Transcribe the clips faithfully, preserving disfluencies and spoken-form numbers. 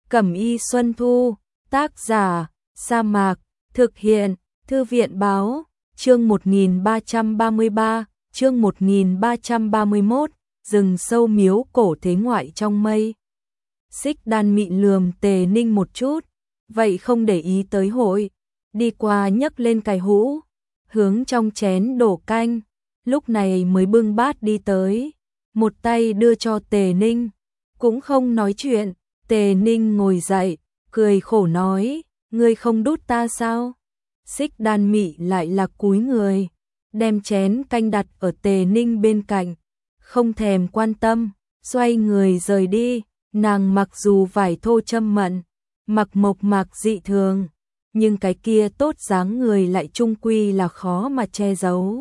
Cẩm y Xuân Thu, tác giả, Sa Mạc, thực hiện, Thư viện báo, chương một nghìn ba trăm ba mươi ba, chương một nghìn ba trăm ba mươi mốt, rừng sâu miếu cổ thế ngoại trong mây. Xích Đan mị lườm Tề Ninh một chút, vậy không để ý tới hội, đi qua nhấc lên cái hũ, hướng trong chén đổ canh, lúc này mới bưng bát đi tới, một tay đưa cho Tề Ninh, cũng không nói chuyện. Tề Ninh ngồi dậy, cười khổ nói, ngươi không đút ta sao? Xích Đan mị lại là cúi người, đem chén canh đặt ở Tề Ninh bên cạnh, không thèm quan tâm, xoay người rời đi. Nàng mặc dù vải thô châm mận, mặc mộc mạc dị thường, nhưng cái kia tốt dáng người lại chung quy là khó mà che giấu.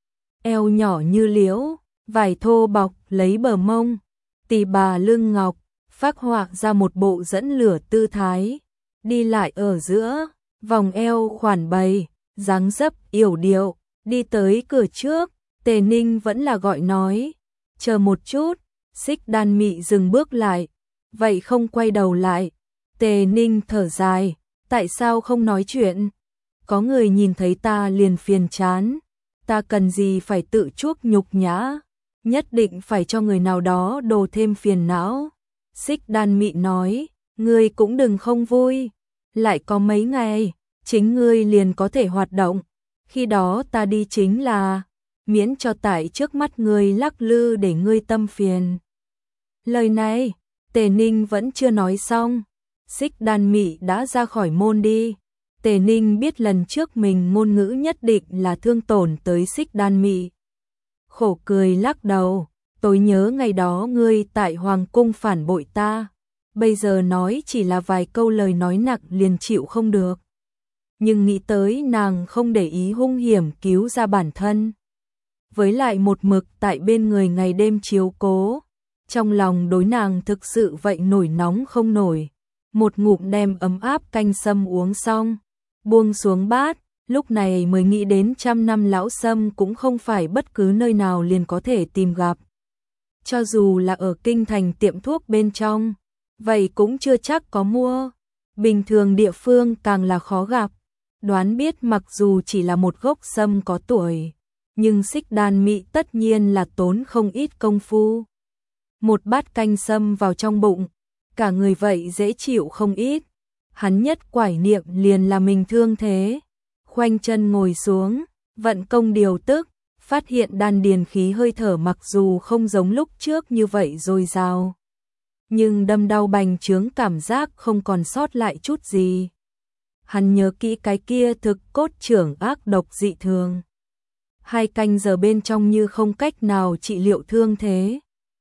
Eo nhỏ như liễu, vải thô bọc lấy bờ mông, tỳ bà lưng ngọc, phác họa ra một bộ dẫn lửa tư thái, đi lại ở giữa, vòng eo khoản bày, dáng dấp yểu điệu, đi tới cửa trước, Tề Ninh vẫn là gọi nói, chờ một chút. Xích Đan mị dừng bước lại, vậy không quay đầu lại. Tề Ninh thở dài, tại sao không nói chuyện? Có người nhìn thấy ta liền phiền chán, ta cần gì phải tự chuốc nhục nhã, nhất định phải cho người nào đó đổ thêm phiền não. Xích Đan mị nói, ngươi cũng đừng không vui, lại có mấy ngày, chính ngươi liền có thể hoạt động, khi đó ta đi chính là, miễn cho tại trước mắt ngươi lắc lư để ngươi tâm phiền. Lời này, Tề Ninh vẫn chưa nói xong, Xích Đan mị đã ra khỏi môn đi. Tề Ninh biết lần trước mình ngôn ngữ nhất định là thương tổn tới Xích Đan mị. Khổ cười lắc đầu, tôi nhớ ngày đó ngươi tại Hoàng cung phản bội ta, bây giờ nói chỉ là vài câu lời nói nặng liền chịu không được. Nhưng nghĩ tới nàng không để ý hung hiểm cứu ra bản thân, với lại một mực tại bên người ngày đêm chiếu cố, trong lòng đối nàng thực sự vậy nổi nóng không nổi. Một ngụm đem ấm áp canh sâm uống xong, buông xuống bát, lúc này mới nghĩ đến trăm năm lão sâm cũng không phải bất cứ nơi nào liền có thể tìm gặp. Cho dù là ở kinh thành tiệm thuốc bên trong, vậy cũng chưa chắc có mua. Bình thường địa phương càng là khó gặp. Đoán biết mặc dù chỉ là một gốc sâm có tuổi, nhưng Xích Đan mị tất nhiên là tốn không ít công phu. Một bát canh sâm vào trong bụng, cả người vậy dễ chịu không ít. Hắn nhất quải niệm liền là mình thương thế, khoanh chân ngồi xuống, vận công điều tức, phát hiện đan điền khí hơi thở mặc dù không giống lúc trước như vậy dồi dào, nhưng đâm đau bành trướng cảm giác không còn sót lại chút gì. Hắn nhớ kỹ cái kia thực cốt trưởng ác độc dị thường. Hai canh giờ bên trong như không cách nào trị liệu thương thế,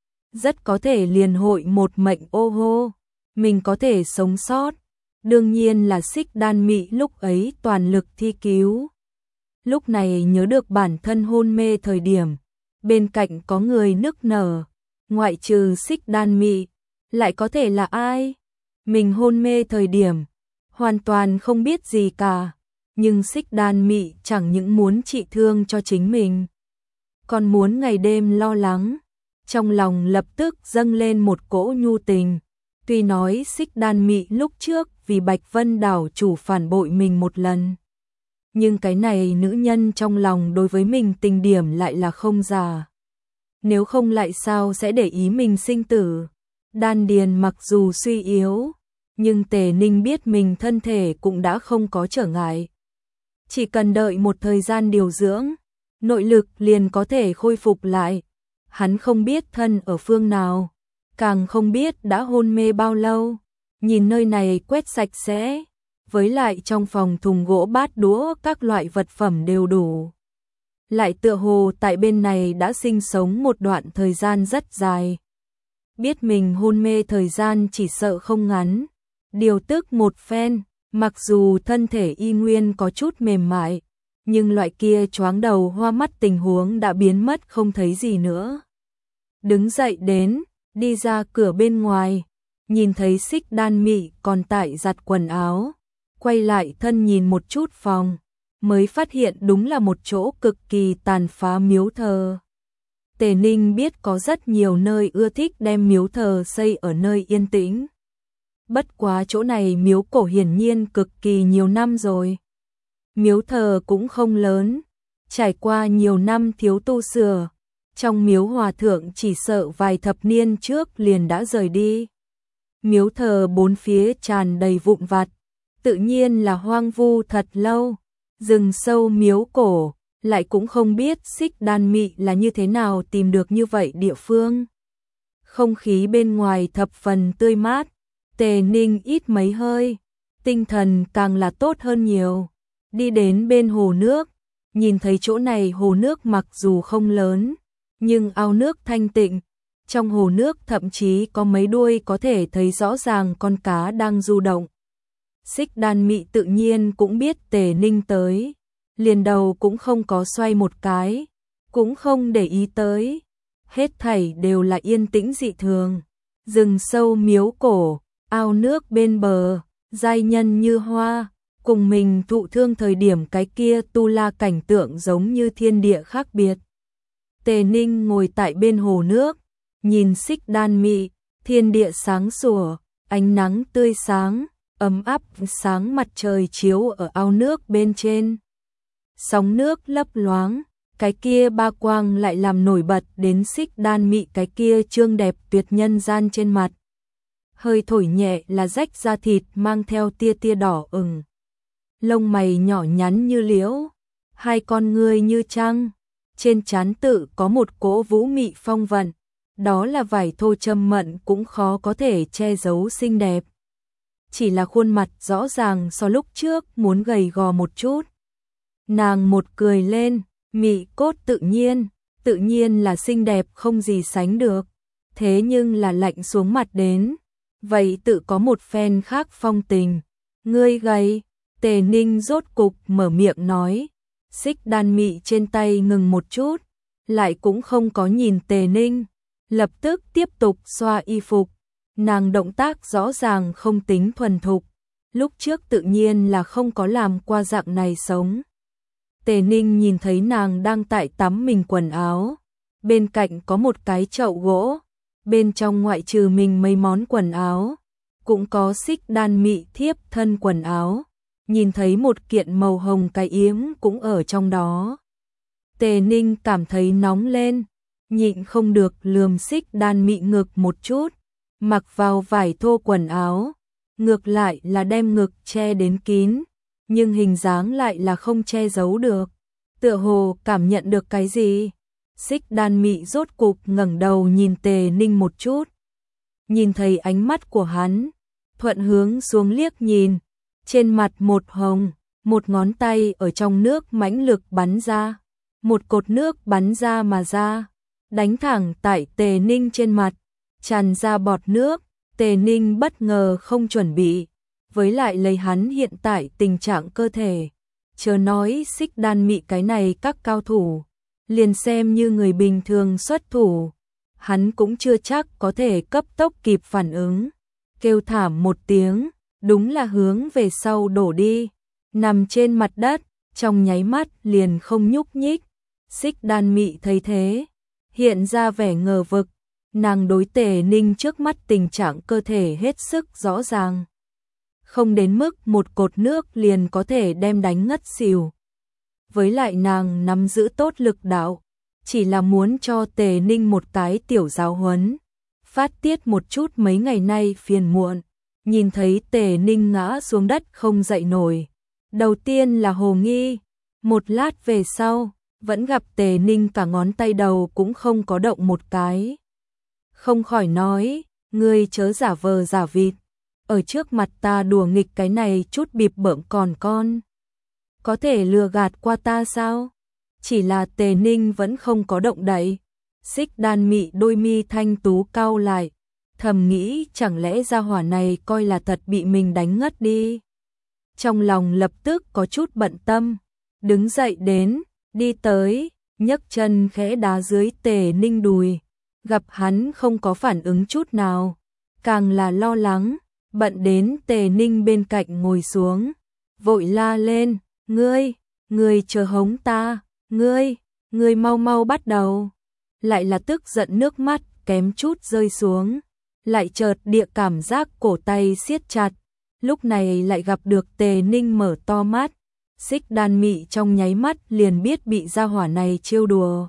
rất có thể liền hội một mệnh ô hô. Mình có thể sống sót, đương nhiên là Xích Đan mị lúc ấy toàn lực thi cứu. Lúc này nhớ được bản thân hôn mê thời điểm, bên cạnh có người nức nở, ngoại trừ Xích Đan mị, lại có thể là ai? Mình hôn mê thời điểm, hoàn toàn không biết gì cả, nhưng Xích Đan mị chẳng những muốn trị thương cho chính mình, còn muốn ngày đêm lo lắng. Trong lòng lập tức dâng lên một cỗ nhu tình. Tuy nói Xích Đan mị lúc trước vì Bạch Vân đảo chủ phản bội mình một lần, nhưng cái này nữ nhân trong lòng đối với mình tình điểm lại là không giả. Nếu không lại sao sẽ để ý mình sinh tử. Đan điền mặc dù suy yếu, nhưng Tề Ninh biết mình thân thể cũng đã không có trở ngại. Chỉ cần đợi một thời gian điều dưỡng, nội lực liền có thể khôi phục lại. Hắn không biết thân ở phương nào, càng không biết đã hôn mê bao lâu. Nhìn nơi này quét sạch sẽ, với lại trong phòng thùng gỗ bát đũa các loại vật phẩm đều đủ. Lại tựa hồ tại bên này đã sinh sống một đoạn thời gian rất dài. Biết mình hôn mê thời gian chỉ sợ không ngắn. Điều tức một phen, mặc dù thân thể y nguyên có chút mềm mại, nhưng loại kia choáng đầu hoa mắt tình huống đã biến mất không thấy gì nữa. Đứng dậy đến, đi ra cửa bên ngoài, nhìn thấy Xích Đan mị còn tại giặt quần áo, quay lại thân nhìn một chút phòng, mới phát hiện đúng là một chỗ cực kỳ tàn phá miếu thờ. Tề Ninh biết có rất nhiều nơi ưa thích đem miếu thờ xây ở nơi yên tĩnh. bất quá chỗ này miếu cổ hiển nhiên cực kỳ nhiều năm rồi. Miếu thờ cũng không lớn, trải qua nhiều năm thiếu tu sửa, trong miếu hòa thượng chỉ sợ vài thập niên trước liền đã rời đi. Miếu thờ bốn phía tràn đầy vụn vặt, tự nhiên là hoang vu thật lâu. Rừng sâu miếu cổ, lại cũng không biết Xích Đan Mị là như thế nào tìm được như vậy địa phương. Không khí bên ngoài thập phần tươi mát, Tề Ninh ít mấy hơi, tinh thần càng là tốt hơn nhiều. Đi đến bên hồ nước, nhìn thấy chỗ này hồ nước mặc dù không lớn, nhưng ao nước thanh tịnh, trong hồ nước thậm chí có mấy đuôi có thể thấy rõ ràng con cá đang du động. Xích Đan Mị tự nhiên cũng biết Tề Ninh tới, liền đầu cũng không có xoay một cái, cũng không để ý tới. Hết thảy đều là yên tĩnh dị thường. Rừng sâu miếu cổ, ao nước bên bờ, giai nhân như hoa, cùng mình thụ thương thời điểm cái kia tu la cảnh tượng giống như thiên địa khác biệt. Tề Ninh ngồi tại bên hồ nước, nhìn Xích Đan Mị, thiên địa sáng sủa, ánh nắng tươi sáng, ấm áp sáng mặt trời chiếu ở ao nước bên trên. Sóng nước lấp loáng, cái kia ba quang lại làm nổi bật đến Xích Đan Mị cái kia trương đẹp tuyệt nhân gian trên mặt. Hơi thổi nhẹ là rách da thịt mang theo tia tia đỏ ửng. Lông mày nhỏ nhắn như liễu, hai con ngươi như trăng, trên trán tự có một cỗ vũ mị phong vận, đó là vải thô châm mận cũng khó có thể che giấu xinh đẹp. Chỉ là khuôn mặt rõ ràng so lúc trước muốn gầy gò một chút. Nàng một cười lên, mị cốt tự nhiên, tự nhiên là xinh đẹp không gì sánh được, thế nhưng là lạnh xuống mặt đến, vậy tự có một phen khác phong tình. Ngươi gầy, Tề Ninh rốt cục mở miệng nói. Xích Đan Mị trên tay ngừng một chút, lại cũng không có nhìn Tề Ninh, lập tức tiếp tục xoa y phục. Nàng động tác rõ ràng không tính thuần thục, lúc trước tự nhiên là không có làm qua dạng này sống. Tề Ninh nhìn thấy nàng đang tại tắm mình quần áo, bên cạnh có một cái chậu gỗ, bên trong ngoại trừ mình mấy món quần áo, cũng có Xích Đan Mị thiếp thân quần áo, nhìn thấy một kiện màu hồng cái yếm cũng ở trong đó. Tề Ninh cảm thấy nóng lên, nhịn không được lườm Xích Đan Mị ngực một chút, mặc vào vải thô quần áo, ngược lại là đem ngực che đến kín, nhưng hình dáng lại là không che giấu được, tựa hồ cảm nhận được cái gì. Xích Đan Mị rốt cục ngẩng đầu nhìn Tề Ninh một chút, nhìn thấy ánh mắt của hắn, thuận hướng xuống liếc nhìn, trên mặt một hồng, một ngón tay ở trong nước mãnh lực bắn ra, một cột nước bắn ra mà ra, đánh thẳng tại Tề Ninh trên mặt, tràn ra bọt nước. Tề Ninh bất ngờ không chuẩn bị, với lại lấy hắn hiện tại tình trạng cơ thể, chớ nói Xích Đan Mị cái này các cao thủ, liền xem như người bình thường xuất thủ, hắn cũng chưa chắc có thể cấp tốc kịp phản ứng, kêu thảm một tiếng, đúng là hướng về sau đổ đi, nằm trên mặt đất, trong nháy mắt liền không nhúc nhích. Xích Đan Mị thấy thế, hiện ra vẻ ngờ vực, nàng đối Tề Ninh trước mắt tình trạng cơ thể hết sức rõ ràng, không đến mức một cột nước liền có thể đem đánh ngất xỉu. Với lại nàng nắm giữ tốt lực đạo, chỉ là muốn cho Tề Ninh một cái tiểu giáo huấn, phát tiết một chút mấy ngày nay phiền muộn. Nhìn thấy Tề Ninh ngã xuống đất không dậy nổi, đầu tiên là hồ nghi, một lát về sau, vẫn gặp Tề Ninh cả ngón tay đầu cũng không có động một cái. Không khỏi nói, ngươi chớ giả vờ giả vịt, ở trước mặt ta đùa nghịch cái này chút bịp bợm còn con. Có thể lừa gạt qua ta sao? Chỉ là Tề Ninh vẫn không có động đậy. Xích Đan Mị đôi mi thanh tú cau lại, thầm nghĩ chẳng lẽ gia hỏa này coi là thật bị mình đánh ngất đi. Trong lòng lập tức có chút bận tâm, đứng dậy đến, đi tới, nhấc chân khẽ đá dưới Tề Ninh đùi, gặp hắn không có phản ứng chút nào, càng là lo lắng, bận đến Tề Ninh bên cạnh ngồi xuống, vội la lên, ngươi, ngươi chờ hống ta, ngươi, ngươi mau mau bắt đầu, lại là tức giận nước mắt kém chút rơi xuống. lại chợt địa cảm giác cổ tay siết chặt, lúc này lại gặp được Tề Ninh mở to mắt, Xích Đan Mị trong nháy mắt liền biết bị gia hỏa này trêu đùa.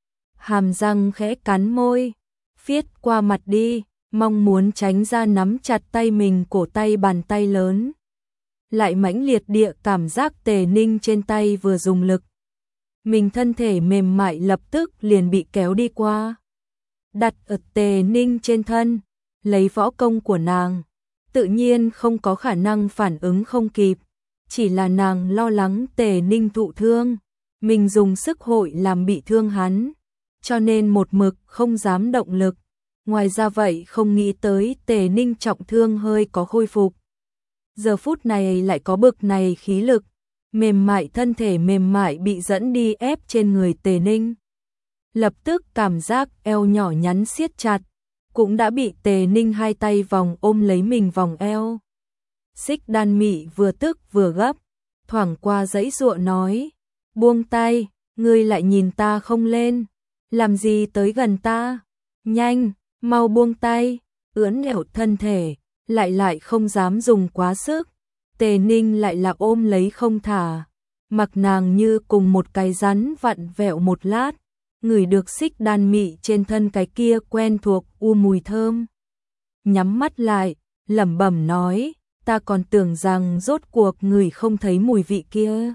Hàm răng khẽ cắn môi, phiết qua mặt đi, mong muốn tránh ra nắm chặt tay mình cổ tay bàn tay lớn. Lại mãnh liệt địa cảm giác Tề Ninh trên tay vừa dùng lực. Mình thân thể mềm mại lập tức liền bị kéo đi qua. Đặt ở Tề Ninh trên thân, lấy võ công của nàng. Tự nhiên không có khả năng phản ứng không kịp. Chỉ là nàng lo lắng Tề Ninh thụ thương. Mình dùng sức hội làm bị thương hắn. Cho nên một mực không dám động lực. Ngoài ra vậy không nghĩ tới Tề Ninh trọng thương hơi có khôi phục. Giờ phút này lại có bực này khí lực. Mềm mại thân thể mềm mại bị dẫn đi ép trên người Tề Ninh. Lập tức cảm giác eo nhỏ nhắn siết chặt. Cũng đã bị Tề Ninh hai tay vòng ôm lấy mình vòng eo. Xích Đan Mị vừa tức vừa gấp. Thoảng qua dãy dụa nói. Buông tay, ngươi lại nhìn ta không lên. Làm gì tới gần ta? Nhanh, mau buông tay. Ưỡn ẹo thân thể, lại lại không dám dùng quá sức. Tề Ninh lại là ôm lấy không thả. Mặc nàng như cùng một cái rắn vặn vẹo một lát. Ngửi được Xích Đan Mị trên thân cái kia quen thuộc u mùi thơm. Nhắm mắt lại, lẩm bẩm nói, ta còn tưởng rằng rốt cuộc ngửi không thấy mùi vị kia.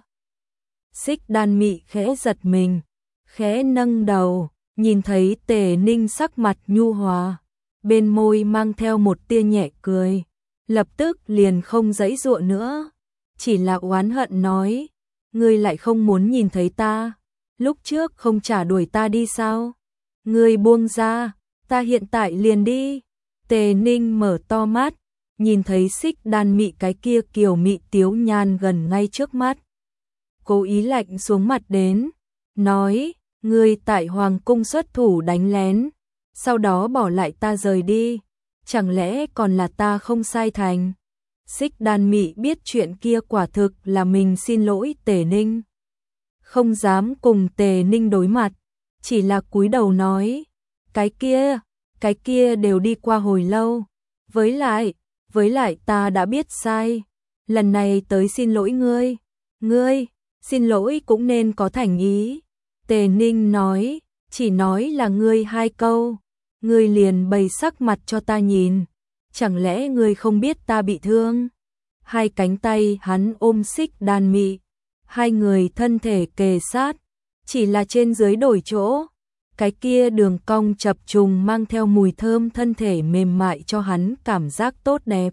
Xích Đan Mị khẽ giật mình, khẽ nâng đầu, nhìn thấy Tề Ninh sắc mặt nhu hòa, bên môi mang theo một tia nhẹ cười, lập tức liền không giãy giụa nữa, chỉ là oán hận nói, ngươi lại không muốn nhìn thấy ta. Lúc trước không trả đuổi ta đi sao? Ngươi buông ra, ta hiện tại liền đi. Tề Ninh mở to mắt, nhìn thấy Xích Đan Mị cái kia kiều mị tiếu nhan gần ngay trước mắt. Cố ý lạnh xuống mặt đến, nói, ngươi tại Hoàng cung xuất thủ đánh lén, sau đó bỏ lại ta rời đi, chẳng lẽ còn là ta không sai thành? Xích Đan Mị biết chuyện kia quả thực là mình xin lỗi Tề Ninh. Không dám cùng Tề Ninh đối mặt, chỉ là cúi đầu nói, cái kia, cái kia đều đi qua hồi lâu, với lại, với lại ta đã biết sai, lần này tới xin lỗi ngươi, ngươi, xin lỗi cũng nên có thành ý. Tề Ninh nói, chỉ nói là ngươi hai câu, ngươi liền bày sắc mặt cho ta nhìn, chẳng lẽ ngươi không biết ta bị thương? Hai cánh tay hắn ôm Xích Đan Mị. Hai người thân thể kề sát, chỉ là trên dưới đổi chỗ, cái kia đường cong chập trùng mang theo mùi thơm thân thể mềm mại cho hắn cảm giác tốt đẹp.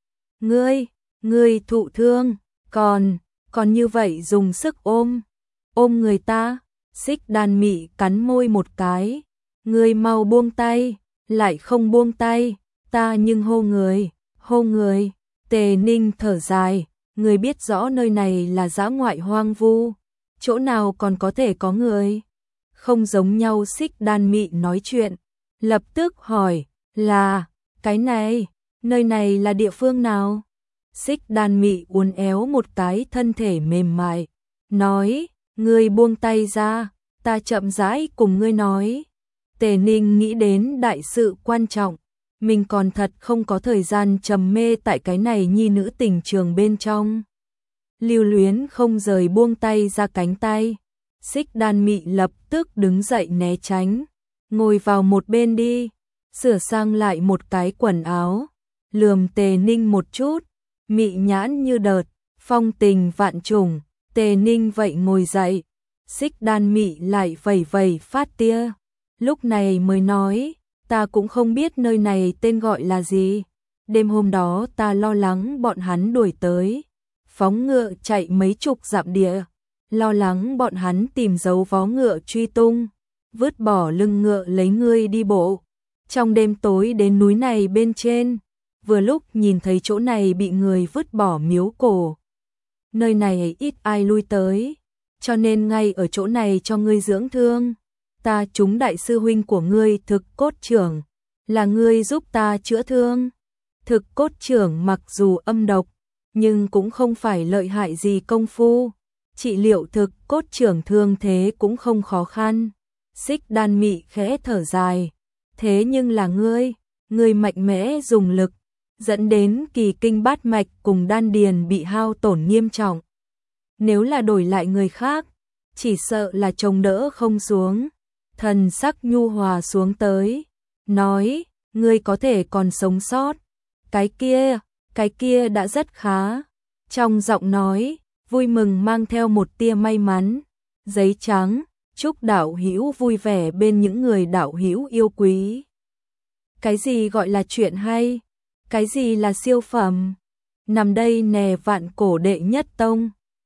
Ngươi, ngươi thụ thương, còn, còn như vậy dùng sức ôm, ôm người ta. Xích Đan Mị cắn môi một cái, ngươi mau buông tay, lại không buông tay, ta nhưng hô người, hô người. Tề Ninh thở dài. Người biết rõ nơi này là dã ngoại hoang vu, chỗ nào còn có thể có người. Không giống nhau. Xích Đan Mị nói chuyện, lập tức hỏi, là, cái này, nơi này là địa phương nào? Xích Đan Mị uốn éo một cái thân thể mềm mại, nói, ngươi buông tay ra, ta chậm rãi cùng ngươi nói. Tề Ninh nghĩ đến đại sự quan trọng. Mình còn thật không có thời gian trầm mê tại cái này nhi nữ tình trường bên trong. Lưu luyến không rời buông tay ra cánh tay. Xích Đan Mị lập tức đứng dậy né tránh. Ngồi vào một bên đi. Sửa sang lại một cái quần áo. Lườm Tề Ninh một chút. Mị nhãn như đợt. Phong tình vạn trùng. Tề Ninh vậy ngồi dậy. Xích Đan Mị lại vẩy vẩy phát tia. Lúc này mới nói. Ta cũng không biết nơi này tên gọi là gì. Đêm hôm đó ta lo lắng bọn hắn đuổi tới. Phóng ngựa chạy mấy chục dặm địa. Lo lắng bọn hắn tìm dấu vó ngựa truy tung. Vứt bỏ lưng ngựa lấy ngươi đi bộ. Trong đêm tối đến núi này bên trên. Vừa lúc nhìn thấy chỗ này bị người vứt bỏ miếu cổ. Nơi này ít ai lui tới. Cho nên ngay ở chỗ này cho ngươi dưỡng thương. Ta trúng đại sư huynh của ngươi Thực Cốt Trưởng, là ngươi giúp ta chữa thương. Thực Cốt Trưởng mặc dù âm độc, nhưng cũng không phải lợi hại gì công phu. Trị liệu Thực Cốt Trưởng thương thế cũng không khó khăn. Xích Đan Mị khẽ thở dài, thế nhưng là ngươi, người mạnh mẽ dùng lực, dẫn đến kỳ kinh bát mạch cùng đan điền bị hao tổn nghiêm trọng. Nếu là đổi lại người khác, chỉ sợ là chống đỡ không xuống. Thần sắc nhu hòa xuống tới, nói, ngươi có thể còn sống sót. Cái kia, cái kia đã rất khá. Trong giọng nói, vui mừng mang theo một tia may mắn. Giấy trắng, chúc đạo hữu vui vẻ bên những người đạo hữu yêu quý. Cái gì gọi là chuyện hay? Cái gì là siêu phẩm? Nằm đây nè vạn cổ đệ nhất tông.